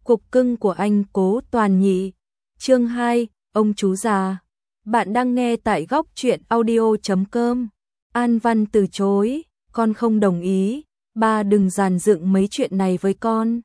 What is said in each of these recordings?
Cục cưng của anh Cố Toàn Nhị. Chương 2, ông chú già. Bạn đang nghe tại góc truyện audio.com. An Văn từ chối, con không đồng ý, ba đừng dàn dựng mấy chuyện này với con.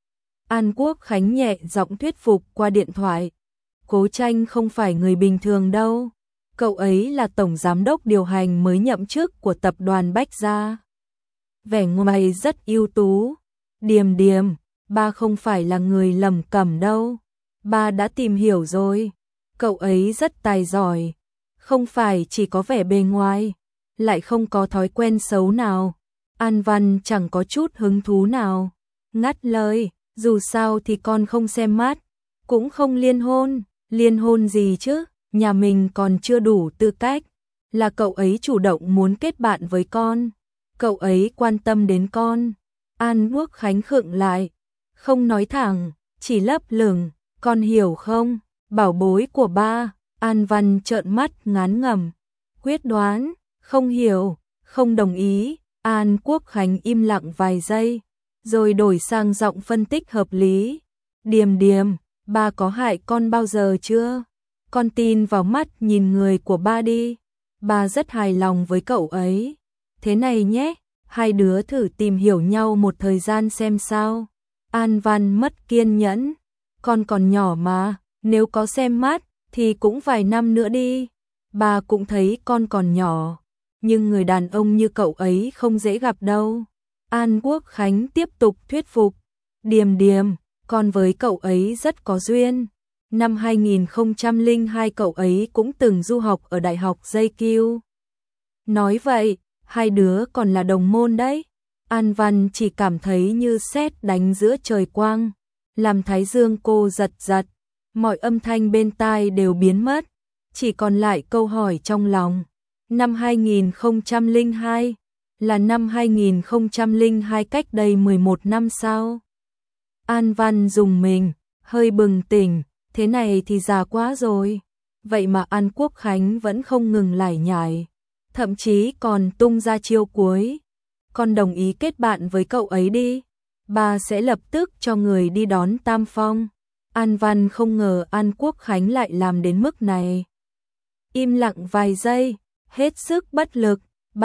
An Quốc Khánh nhẹ giọng thuyết phục qua điện thoại. Cố Tranh không phải người bình thường đâu. Cậu ấy là tổng giám đốc điều hành mới nhậm chức của tập đoàn Bách Gia. Vẻ ngoài rất ưu tú. Điềm điềm, ba không phải là người lầm cẩm đâu. Ba đã tìm hiểu rồi. Cậu ấy rất tài giỏi. Không phải chỉ có vẻ bề ngoài, lại không có thói quen xấu nào. An Văn chẳng có chút hứng thú nào. Ngắt lời, dù sao thì con không xem mắt, cũng không liên hôn. Liên hôn gì chứ, nhà mình còn chưa đủ tư cách. Là cậu ấy chủ động muốn kết bạn với con. Cậu ấy quan tâm đến con. An Quốc Khánh khựng lại, không nói thẳng, chỉ lấp lửng, con hiểu không, bảo bối của ba. An Văn trợn mắt ngán ngẩm, quyết đoán, không hiểu, không đồng ý. An Quốc Khánh im lặng vài giây, rồi đổi sang giọng phân tích hợp lý. Điềm điềm, ba có hại con bao giờ chưa? Con tin vào mắt nhìn người của ba đi. Ba rất hài lòng với cậu ấy. Thế này nhé, hai đứa thử tìm hiểu nhau một thời gian xem sao. An Văn mất kiên nhẫn. Con còn nhỏ mà, nếu có xem mắt thì cũng vài năm nữa đi. Ba cũng thấy con còn nhỏ, nhưng người đàn ông như cậu ấy không dễ gặp đâu. An Quốc Khánh tiếp tục thuyết phục. Điềm điềm, con với cậu ấy rất có duyên. Năm 2002 cậu ấy cũng từng du học ở Đại học JQ. Nói vậy, hai đứa còn là đồng môn đấy. An Văn chỉ cảm thấy như sét đánh giữa trời quang, làm thái dương cô giật giật, mọi âm thanh bên tai đều biến mất, chỉ còn lại câu hỏi trong lòng. Năm 2002 là năm 2002 cách đây 11 năm sao? An Văn rùng mình, hơi bừng tỉnh, thế này thì già quá rồi. Vậy mà An Quốc Khánh vẫn không ngừng lải nhải, thậm chí còn tung ra chiêu cuối. Con đồng ý kết bạn với cậu ấy đi, ba sẽ lập tức cho người đi đón Tam Phong. An Văn không ngờ An Quốc Khánh lại làm đến mức này. Im lặng vài giây, hết sức bất lực.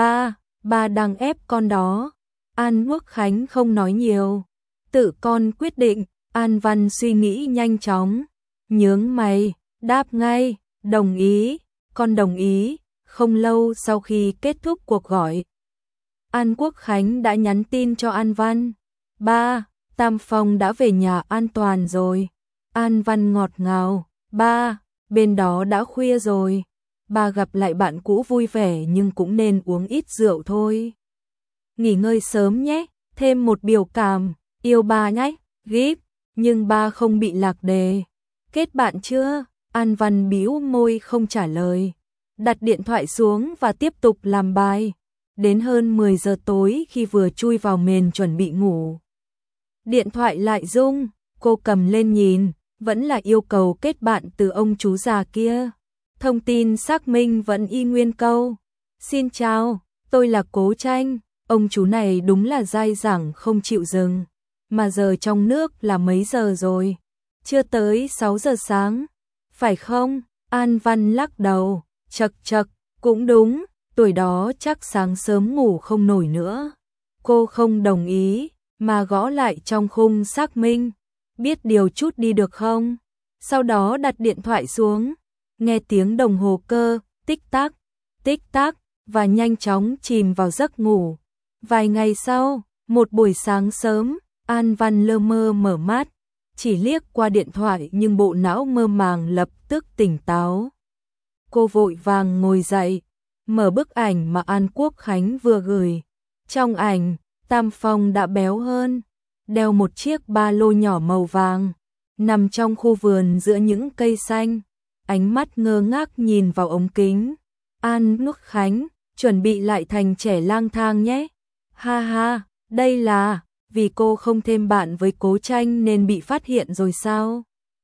Ba đang ép con đó. An Quốc Khánh không nói nhiều, tự con quyết định. An Văn suy nghĩ nhanh chóng, nhướng mày, đáp ngay, đồng ý, con đồng ý. Không lâu sau khi kết thúc cuộc gọi, An Quốc Khánh đã nhắn tin cho An Văn. Ba, Tam Phong đã về nhà an toàn rồi. An Văn ngọt ngào, ba, bên đó đã khuya rồi. Ba gặp lại bạn cũ vui vẻ nhưng cũng nên uống ít rượu thôi. Nghỉ ngơi sớm nhé, thêm một biểu cảm, yêu ba nhé, gíp. Nhưng ba không bị lạc đề. Kết bạn chưa? An Văn bĩu môi không trả lời, đặt điện thoại xuống và tiếp tục làm bài. Đến hơn 10 giờ tối khi vừa chui vào mền chuẩn bị ngủ, điện thoại lại rung. Cô cầm lên nhìn, vẫn là yêu cầu kết bạn từ ông chú già kia. Thông tin xác minh vẫn y nguyên câu. Xin chào, tôi là Cố Tranh. Ông chú này đúng là dai dẳng không chịu dừng. Mà giờ trong nước là mấy giờ rồi? Chưa tới 6 giờ sáng. Phải không? An Văn lắc đầu, chậc chậc, cũng đúng, tuổi đó chắc sáng sớm ngủ không nổi nữa. Cô không đồng ý, mà gõ lại trong khung xác minh. Biết điều chút đi được không? Sau đó đặt điện thoại xuống, nghe tiếng đồng hồ cơ, tích tắc, và nhanh chóng chìm vào giấc ngủ. Vài ngày sau, một buổi sáng sớm, An Văn lơ mơ mở mắt, chỉ liếc qua điện thoại nhưng bộ não mơ màng lập tức tỉnh táo. Cô vội vàng ngồi dậy, mở bức ảnh mà An Quốc Khánh vừa gửi. Trong ảnh, Tam Phong đã béo hơn, đeo một chiếc ba lô nhỏ màu vàng, nằm trong khu vườn giữa những cây xanh, ánh mắt ngơ ngác nhìn vào ống kính. An Quốc Khánh, chuẩn bị lại thành trẻ lang thang nhé. Ha ha, đây là vì cô không thêm bạn với Cố Tranh nên bị phát hiện rồi sao?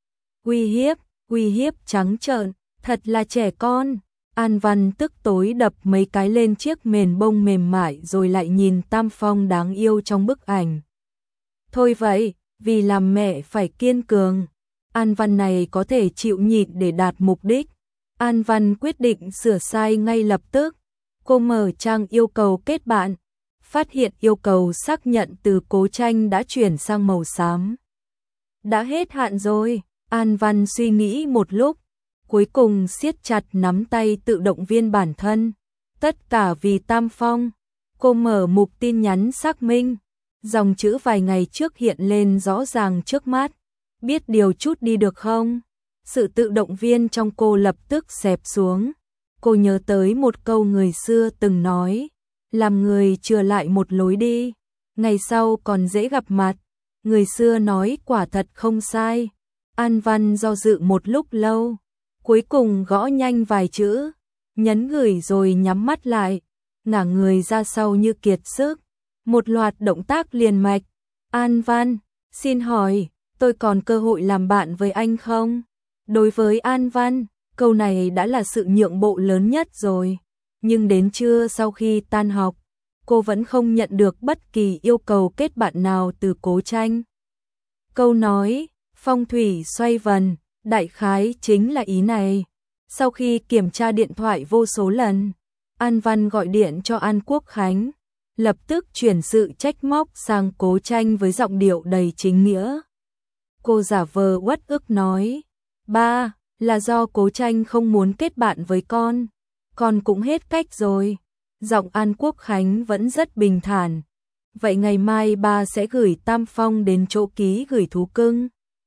Uy hiếp trắng trợn, thật là trẻ con. An Văn tức tối đập mấy cái lên chiếc mền bông mềm mại rồi lại nhìn Tam Phong đáng yêu trong bức ảnh. Thôi vậy, vì làm mẹ phải kiên cường. An Văn này có thể chịu nhịn để đạt mục đích. An Văn quyết định sửa sai ngay lập tức. Cô mở trang yêu cầu kết bạn, phát hiện yêu cầu xác nhận từ Cố Tranh đã chuyển sang màu xám. Đã hết hạn rồi, An Văn suy nghĩ một lúc, cuối cùng siết chặt nắm tay tự động viên bản thân. Tất cả vì Tam Phong. Cô mở mục tin nhắn xác minh, dòng chữ vài ngày trước hiện lên rõ ràng trước mắt. Biết điều chút đi được không? Sự tự động viên trong cô lập tức xẹp xuống. Cô nhớ tới một câu người xưa từng nói, làm người chừa lại một lối đi, ngày sau còn dễ gặp mặt. Người xưa nói quả thật không sai. An Văn do dự một lúc lâu, cuối cùng gõ nhanh vài chữ, nhấn gửi rồi nhắm mắt lại, ngả người ra sau như kiệt sức. Một loạt động tác liền mạch. An Văn, xin hỏi, tôi còn cơ hội làm bạn với anh không? Đối với An Văn, câu này đã là sự nhượng bộ lớn nhất rồi. Nhưng đến trưa sau khi tan học, cô vẫn không nhận được bất kỳ yêu cầu kết bạn nào từ Cố Tranh. Câu nói, phong thủy xoay vần, đại khái chính là ý này. Sau khi kiểm tra điện thoại vô số lần, An Văn gọi điện cho An Quốc Khánh, lập tức chuyển sự trách móc sang Cố Tranh với giọng điệu đầy chính nghĩa. Cô giả vờ uất ức nói, ba, là do Cố Tranh không muốn kết bạn với con cũng hết cách rồi. Giọng An Quốc Khánh vẫn rất bình thản. Vậy ngày mai ba sẽ gửi Tam Phong đến chỗ ký gửi thú cưng.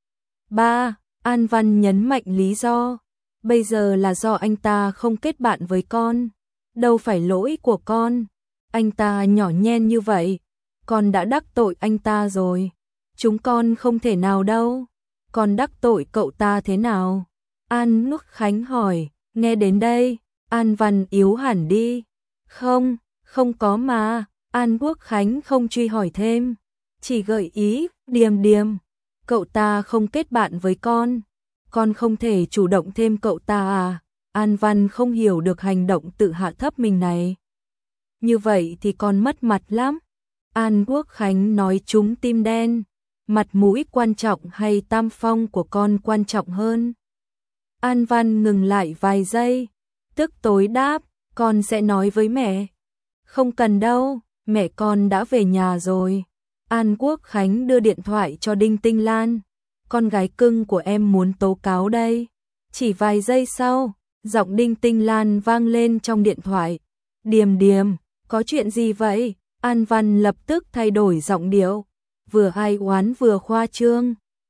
Ba, An Văn nhấn mạnh lý do, bây giờ là do anh ta không kết bạn với con, đâu phải lỗi của con. Anh ta nhỏ nhen như vậy, con đã đắc tội anh ta rồi. Chúng con không thể nào đâu. Con đắc tội cậu ta thế nào? An Quốc Khánh hỏi. Nghe đến đây, An Văn yếu hẳn đi. Không có mà. An Quốc Khánh không truy hỏi thêm, chỉ gợi ý, Điềm, cậu ta không kết bạn với con không thể chủ động thêm cậu ta à? An Văn không hiểu được hành động tự hạ thấp mình này. Như vậy thì con mất mặt lắm. An Quốc Khánh nói trúng tim đen, mặt mũi quan trọng hay Tam Phong của con quan trọng hơn? An Văn ngừng lại vài giây, tức tối đáp, con sẽ nói với mẹ. Không cần đâu, mẹ con đã về nhà rồi. An Quốc Khánh đưa điện thoại cho Đinh Tinh Lan. Con gái cưng của em muốn tố cáo đây. Chỉ vài giây sau, giọng Đinh Tinh Lan vang lên trong điện thoại. Điềm, có chuyện gì vậy? An Văn lập tức thay đổi giọng điệu, vừa ai oán vừa khoa trương.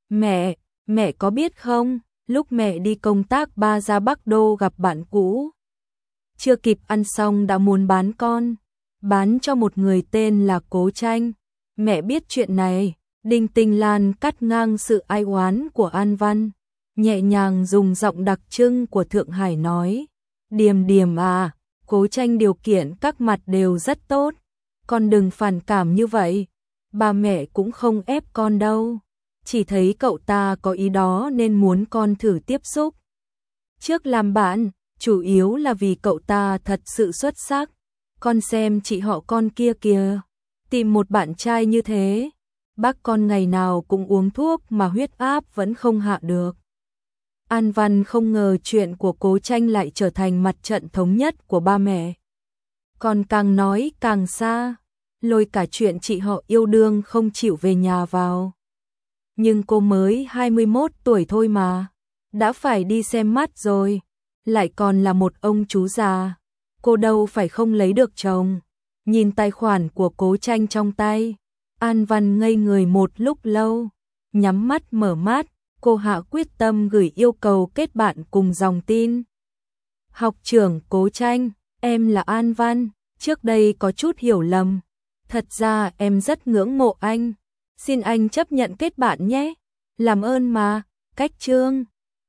Mẹ có biết không, lúc mẹ đi công tác ba ra Bắc Đô gặp bạn cũ. Chưa kịp ăn xong đã muốn bán cho một người tên là Cố Tranh. Mẹ biết chuyện này. Đinh Tinh Lan cắt ngang sự ai oán của An Văn, nhẹ nhàng dùng giọng đặc trưng của Thượng Hải nói, Điềm à, Cố Tranh điều kiện các mặt đều rất tốt, con đừng phản cảm như vậy, ba mẹ cũng không ép con đâu, chỉ thấy cậu ta có ý đó nên muốn con thử tiếp xúc. Trước làm bạn, chủ yếu là vì cậu ta thật sự xuất sắc, con xem chị họ con kia kìa, tìm một bạn trai như thế. Bác con ngày nào cũng uống thuốc mà huyết áp vẫn không hạ được. An Văn không ngờ chuyện của Cố Tranh lại trở thành mặt trận thống nhất của ba mẹ. Còn càng nói càng xa, lôi cả chuyện chị họ yêu đương không chịu về nhà vào. Nhưng cô mới 21 tuổi thôi mà, đã phải đi xem mắt rồi, lại còn là một ông chú già. Cô đâu phải không lấy được chồng. Nhìn tài khoản của Cố Tranh trong tay, An Văn ngây người một lúc lâu, nhắm mắt mở mắt, cô hạ quyết tâm gửi yêu cầu kết bạn cùng dòng tin. Học trưởng Cố Tranh, em là An Văn, trước đây có chút hiểu lầm. Thật ra em rất ngưỡng mộ anh, xin anh chấp nhận kết bạn nhé. Làm ơn mà, cách chương.